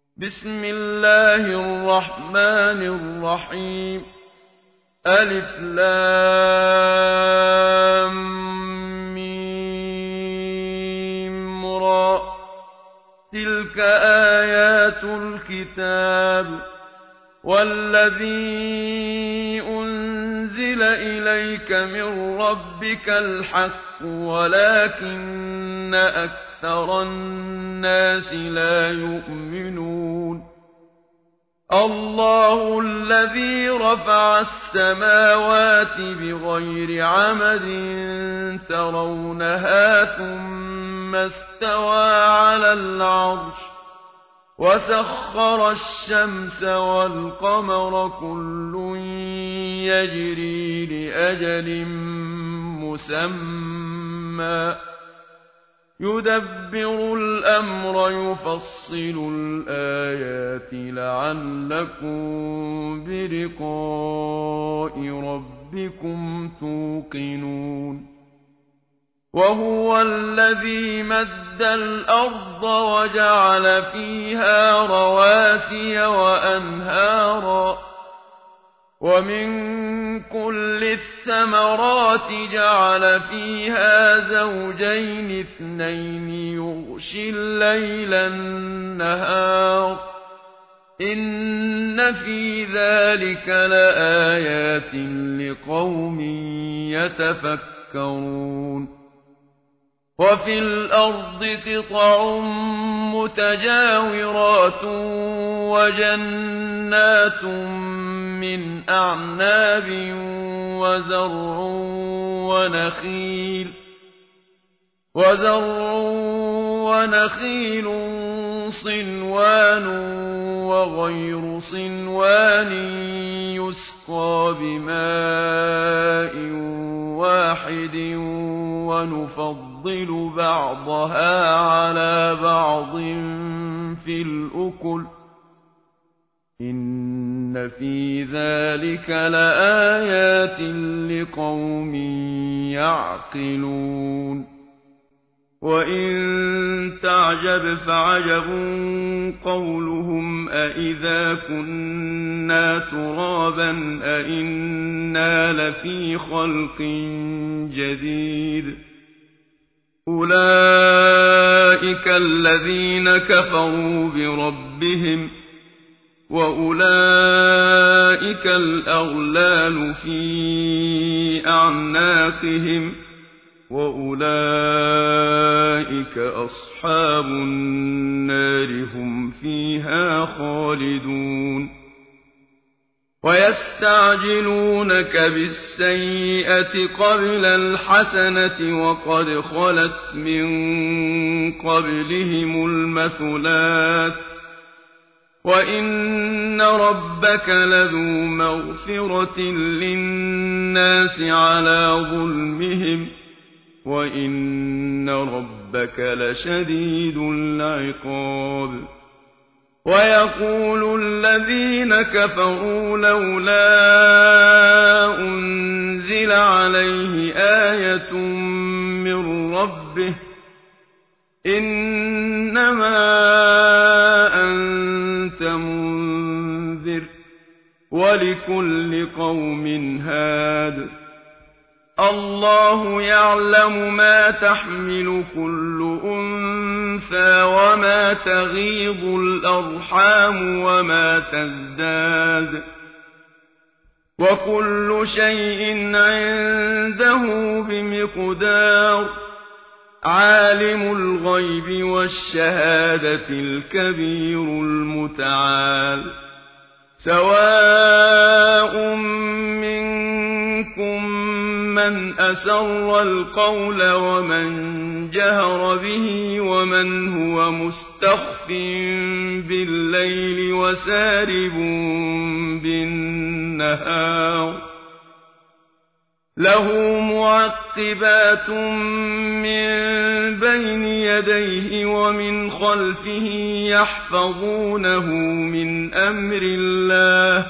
بسم الله الرحمن الرحيم ألف لام ميم را تلك آيات الكتاب والذي أنزل إليك من ربك الحق ولكن أكثر الناس لا يؤمنون الله الذي رفع السماوات بغير عمد ترونها ثم استوى على العرش وسخر الشمس والقمر كل يجري لأجل مسمى يدبر الأمر يفصل الآيات لعلكم بلقاء ربكم توقنون وهو الذي مد الأرض وجعل فيها رواسي وأنهارا ومن كل الثمرات جعل فيها زوجين اثنين يغشي الليل النهار إن في ذلك لآيات لقوم يتفكرون وفي الأرض قطع متجاورات وجنات من أعناب وزرع ونخيل صنوان وغير صنوان يسقى بماء واحد ونفضل بعضها على بعض في الأكل إن في ذلك لآيات لقوم يعقلون وإن تعجب فعجب قولهم أإذا كنا ترابا أإنا لفي خلق جديد أولئك الذين كفروا بربهم وأولئك الأغلال في أعناقهم وأولئك أصحاب النار هم فيها خالدون ويستعجلونك بالسيئة قبل الحسنة وقد خلت من قبلهم المثلات وإن ربك لذو مغفرة للناس على ظلمهم وإن ربك لشديد العقاب ويقول الذين كفروا لولا أنزل عليه آية من ربه إنما أنت منذر ولكل قوم هاد الله يعلم ما تحمل كل أنثى وما تغيض الأرحام وما تزداد وكل شيء عنده بمقدار عالم الغيب والشهادة الكبير المتعال سواء منكم من أسر القول ومن جهر به ومن هو مستخف بالليل وسارب بالنهار له معقبات من بين يديه ومن خلفه يحفظونه من أمر الله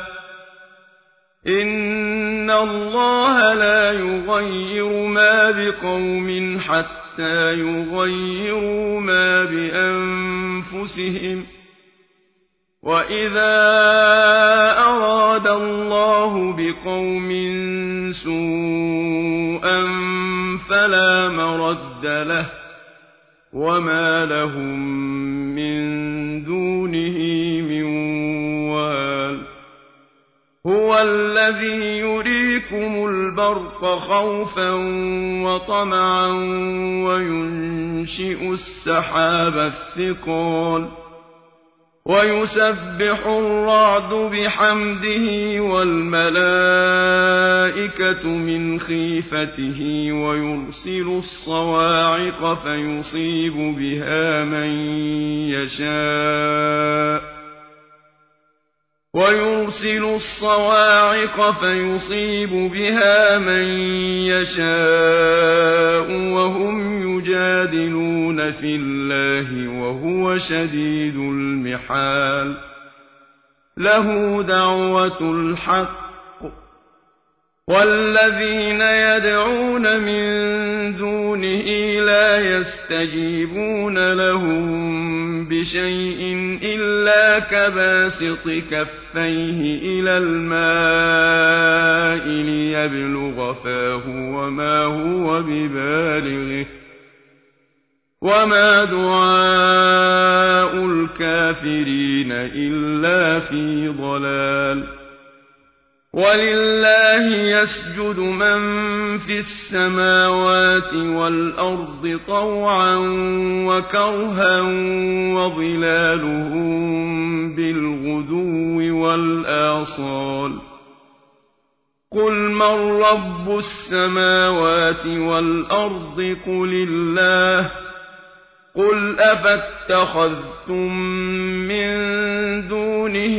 إن الله لا يغير ما بقوم حتى يغيروا ما بأنفسهم وَإِذَا أَرَادَ اللَّهُ بِقَوْمٍ سُوءًا فَلَا مَرَدَّ لَهُ وَمَا لَهُم مِّن دُونِهِ مِن وَالٍ هُوَ الَّذِي يُرِيكُمُ الْبَرْقَ خَوْفًا وَطَمَعًا وَيُنشِئُ السَّحَابَ الثِّقَالَ وَيُسَبِّحُ الرَّعْدُ بِحَمْدِهِ وَالْمَلَائِكَةُ مِنْ خِيفَتِهِ وَيُرْسِلُ الصَّوَاعِقَ فَيُصِيبُ بِهَا مَن يَشَاءُ وَهُمْ يُجَادِلُونَ فِي اللَّهِ وَهُوَ شَدِيدُ الْمِحَالِ لَهُ دَعْوَةُ الْحَقِّ وَالَّذِينَ يَدْعُونَ مِن دُونِهِ لَا يَسْتَجِيبُونَ لَهُم بِشَيْءٍ إِلَّا كَبَاسِطِ كَفَّيْهِ إِلَى الْمَاءِ لِيَبْلُغَ فَاهُ وَمَا هُوَ بِبَالِغِهِ وَمَا دُعَاءُ الْكَافِرِينَ إِلَّا فِي ضَلَالٍ وَلِلَّهِ يَسْجُدُ مَن فِي السَّمَاوَاتِ وَالْأَرْضِ طَوْعًا وَكَرْهًا وَظِلَالُهُم بِالْغُدُوِّ وَالْآصَالِ قُلْ مَن رَّبُّ السَّمَاوَاتِ وَالْأَرْضِ قُلِ اللَّهُ قُلْ أَفَاتَّخَذْتُم مِّن دُونِهِ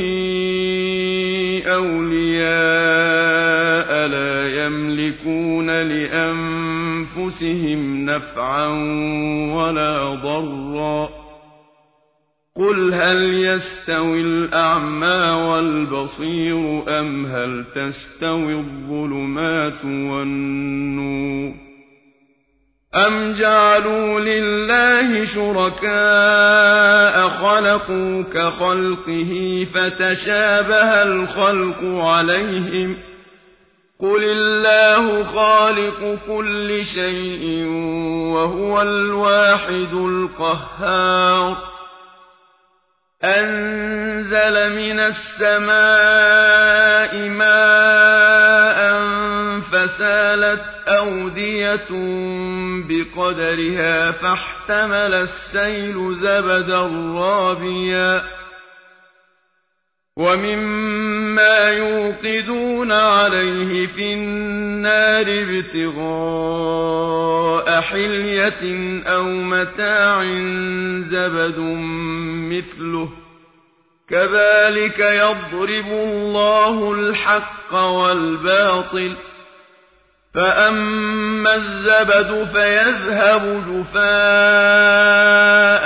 أَوْلِيَاءَ لَا يَمْلِكُونَ لِأَنفُسِهِمْ نَفْعًا وَلَا ضَرًّا قُلْ هَلْ يَسْتَوِي الْأَعْمَىٰ وَالْبَصِيرُ أَمْ هَلْ تَسْتَوِي الظُّلُمَاتُ وَالنُّورُ أَمْ جَعَلُوا لِلَّهِ شُرَكَاءَ خَلَقُوا كَخَلْقِهِ فَتَشَابَهَ الْخَلْقُ عَلَيْهِمْ ۚ قُلِ اللَّهُ خَالِقُ كُلِّ شَيْءٍ وَهُوَ الْوَاحِدُ الْقَهَّارُ أَنزَلَ مِنَ السَّمَاءِ مَاءً فَسَالَتْ أَوْدِيَةٌ بِقَدَرِهَا فَاحْتَمَلَ السَّيْلُ زَبَدًا رَّابِيًا وَمِمَّا يُوقِدُونَ عَلَيْهِ فِي النَّارِ ابْتِغَاءَ حِلْيَةٍ أَوْ مَتَاعٍ زَبَدٌ مِّثْلُهُ كَذَٰلِكَ يَضْرِبُ اللَّهُ الْحَقَّ وَالْبَاطِلَ فَأَمَّا الزَّبَدُ فَيَذْهَبُ جُفَاءً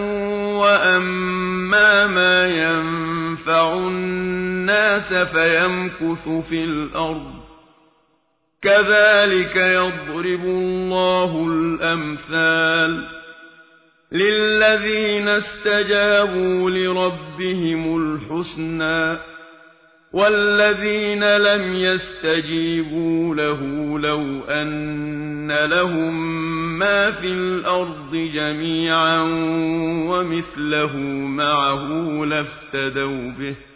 وَأَمَّا مَا يَنفَعُ النَّاسَ فَيَمْكُثُ فِي الْأَرْضِ كَذَٰلِكَ يَضْرِبُ اللَّهُ الْأَمْثَالَ لِلَّذِينَ اسْتَجَابُوا لِرَبِّهِمُ الْحُسْنَىٰ وَالَّذِينَ لَمْ يَسْتَجِيبُوا لَهُ لَوْ أَنَّ لَهُم مَّا فِي الْأَرْضِ جَمِيعًا وَمِثْلَهُ مَعَهُ لَافْتَدَوْا بِهِ ۚ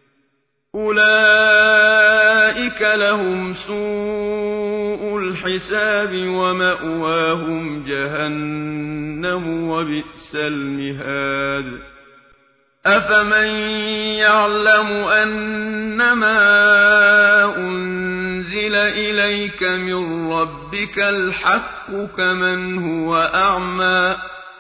أُولَٰئِكَ لَهُمْ سُوءُ الْحِسَابِ وَمَأْوَاهُمْ جَهَنَّمُ ۖ وَبِئْسَ الْمِهَادُ أَفَمَن يَعْلَمُ أَنَّمَا أُنزِلَ إِلَيْكَ مِن رَّبِّكَ الْحَقُّ كَمَنْ هُوَ أَعْمَىٰ ۚ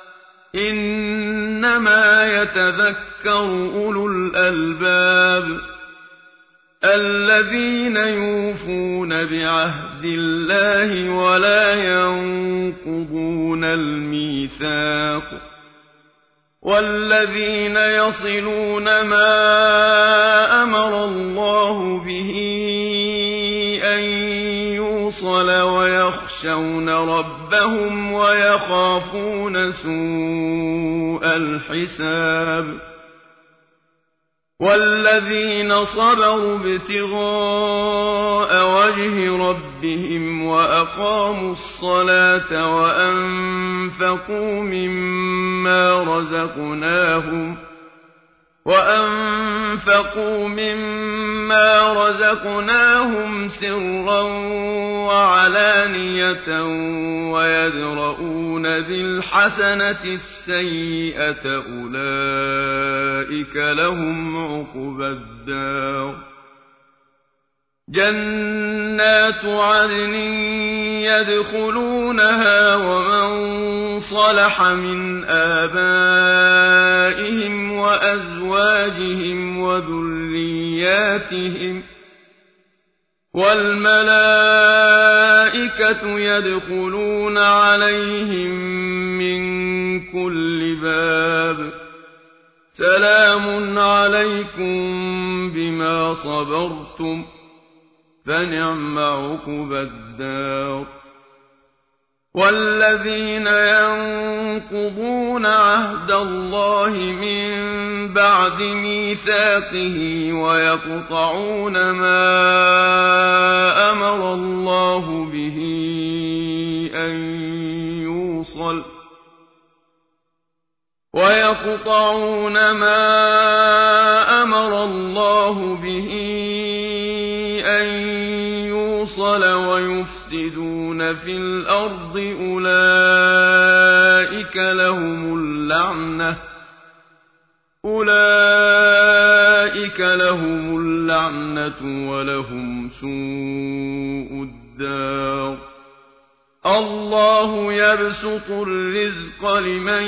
إِنَّمَا يَتَذَكَّرُ أُولُو الْأَلْبَابِ الَّذِينَ يُوفُونَ بِعَهْدِ اللَّهِ وَلَا يَنقُضُونَ الْمِيثَاقَ وَالَّذِينَ يَصِلُونَ مَا أَمَرَ اللَّهُ بِهِ أَن يُوصَلَ وَيَخْشَوْنَ رَبَّهُمْ وَيَخَافُونَ سُوءَ الْحِسَابِ والذين صبروا ابتغاء وجه ربهم وأقاموا الصلاة وأنفقوا مما رزقناهم سرا وعلانية ويدرؤون بالحسنة السيئة أولئك لهم عقبى الدار جنات عدن يدخلونها ومن صلح من آبائهم وأزواجهم وذرياتهم والملائكة يدخلون عليهم من كل باب سلام عليكم بما صبرتم فنعم عقبى الدار والذين ينقضون عهد الله من بعد ميثاقه ويقطعون ما أمر الله به أن يوصل ويفسدون في الأرض أولئك لهم اللعنة ولهم سوء الدار الله يبسط الرزق لمن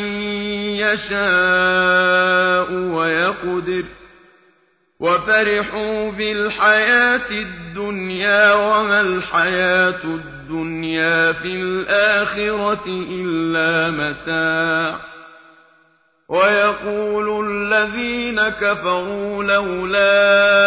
يشاء ويقدر وفرحوا بالحياة الدنيا وما الحياة الدنيا في الآخرة إلا متاع ويقول الذين كفروا لولا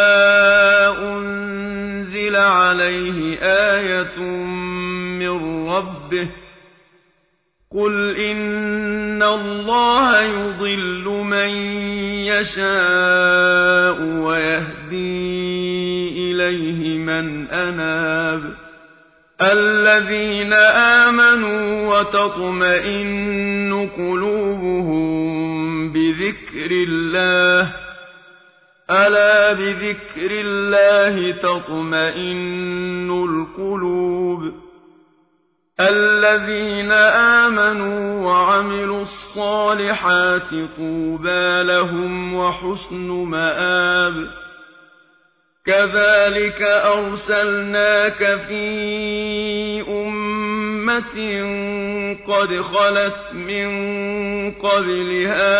أنزل عليه آية من ربه قل إن الله يضل من يشاء ويهدي إليه من أناب الذين آمنوا وتطمئن قلوبهم بذكر الله ألا بذكر الله تطمئن القلوب الذين آمنوا وعملوا الصالحات طوبى لهم وحسن مآب كذلك أرسلناك في أمة قد خلت من قبلها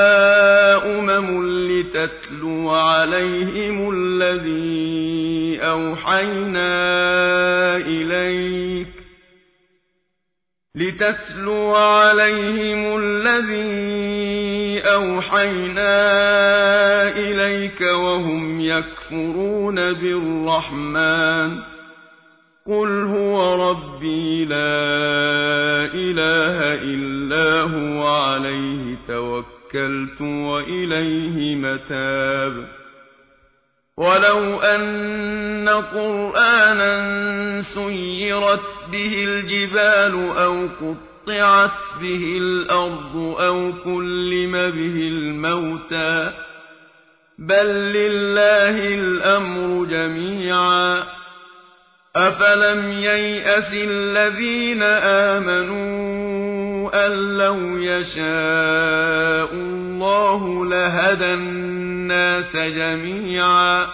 لتتلو عليهم الذي أوحينا إليك وهم يكفرون بالرحمن قل هو ربي لا إله إلا هو عليه توكلت وإليه متاب ولو أن قرآنا سيرت به الجبال أو قطعت به الأرض أو كلم به الموتى بل لله الأمر جميعا أفلم ييأس الذين آمنوا أن لو يشاء الله لهدى الناس جميعا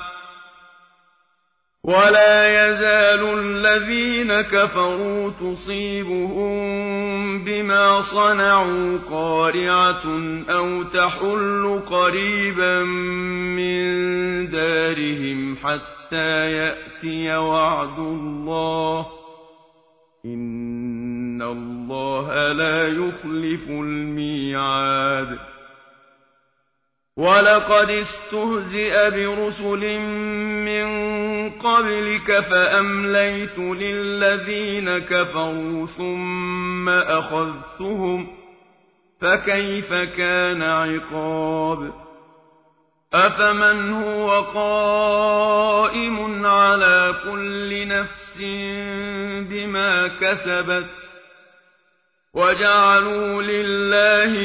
ولا يزال الذين كفروا تصيبهم بما صنعوا قارعة أو تحل قريبا من دارهم حتى يأتي وعد الله إن الله لا يخلف الميعاد ولقد استهزئ برسل من قبلك فأمليت للذين كفروا ثم أخذتهم فكيف كان عقاب أفمن هو قائم على كل نفس بما كسبت وجعلوا لله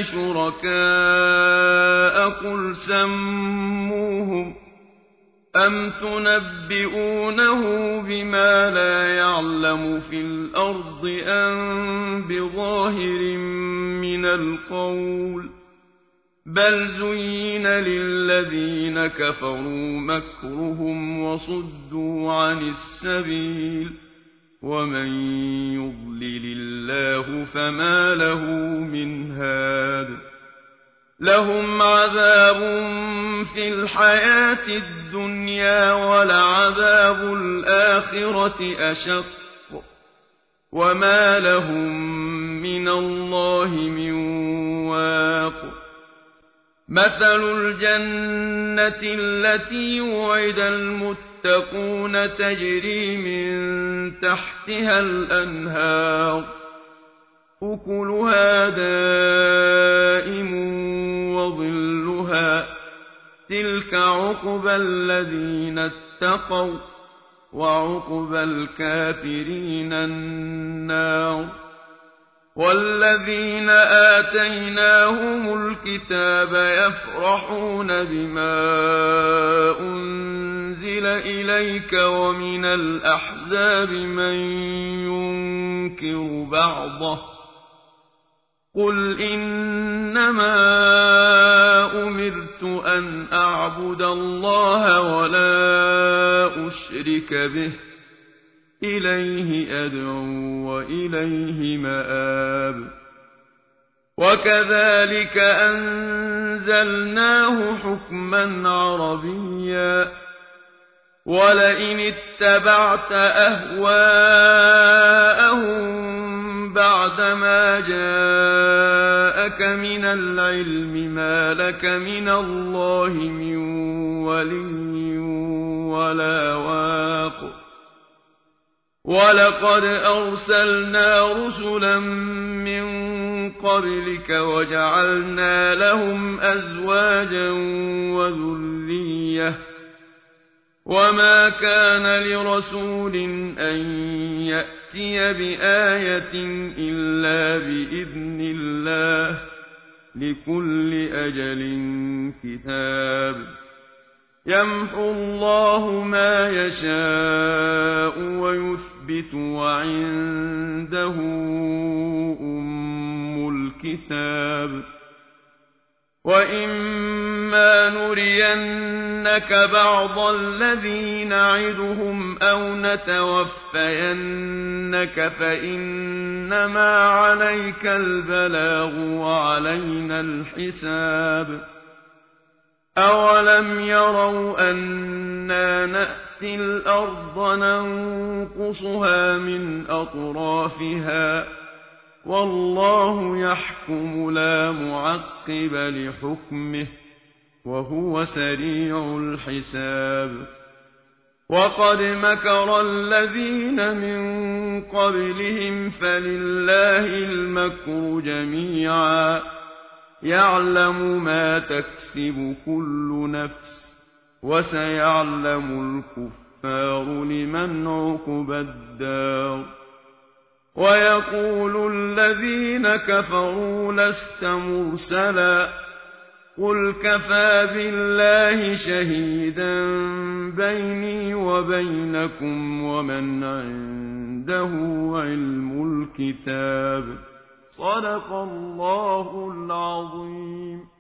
شركاء قل سموهم أم تنبئونه بما لا يعلم في الأرض أم بظاهر من القول بل زين للذين كفروا مكرهم وصدوا عن السبيل ومن يضلل الله فما له من هاد لهم عذاب في الحياة الدنيا ولعذاب الآخرة أشق وما لهم من الله من واق مثل الجنة التي وعد المتقون تجري من تحتها الأنهار أكلها دائم وظلها تلك عقبى الذين اتقوا وعقبى الكافرين النار والذين آتيناهم الكتاب يفرحون بما أنزل إليك ومن الأحزاب من ينكر بعضه قل إنما أمرت أن أعبد الله ولا أشرك به إليه أدعو وإليه مآب وكذلك أنزلناه حكما عربيا ولئن اتبعت أهواءهم بعدما جاءك من العلم ما لك من الله من ولي ولا واق ولقد أرسلنا رسلا من قبلك وجعلنا لهم أزواجا وذرية وما كان لرسول أن يأتي بآية إلا بإذن الله لكل أجل كتاب يمحو الله ما يشاء ويثبت وعنده أم الكتاب وإما نرينك بعض الذي نعدهم أو نتوفينك فإنما عليك البلاغ وعلينا الحساب أولم يروا أنا نأتي الأرض ننقصها من أطرافها والله يحكم لا معقب لحكمه وهو سريع الحساب وقد مكر الذين من قبلهم فلله المكر جميعا يعلم ما تكسب كل نفس وسيعلم الكفار لمن عقبى الدار ويقول الذين كفروا لست مرسلا قل كفى بالله شهيدا بيني وبينكم ومن عنده علم الكتاب صدق الله العظيم.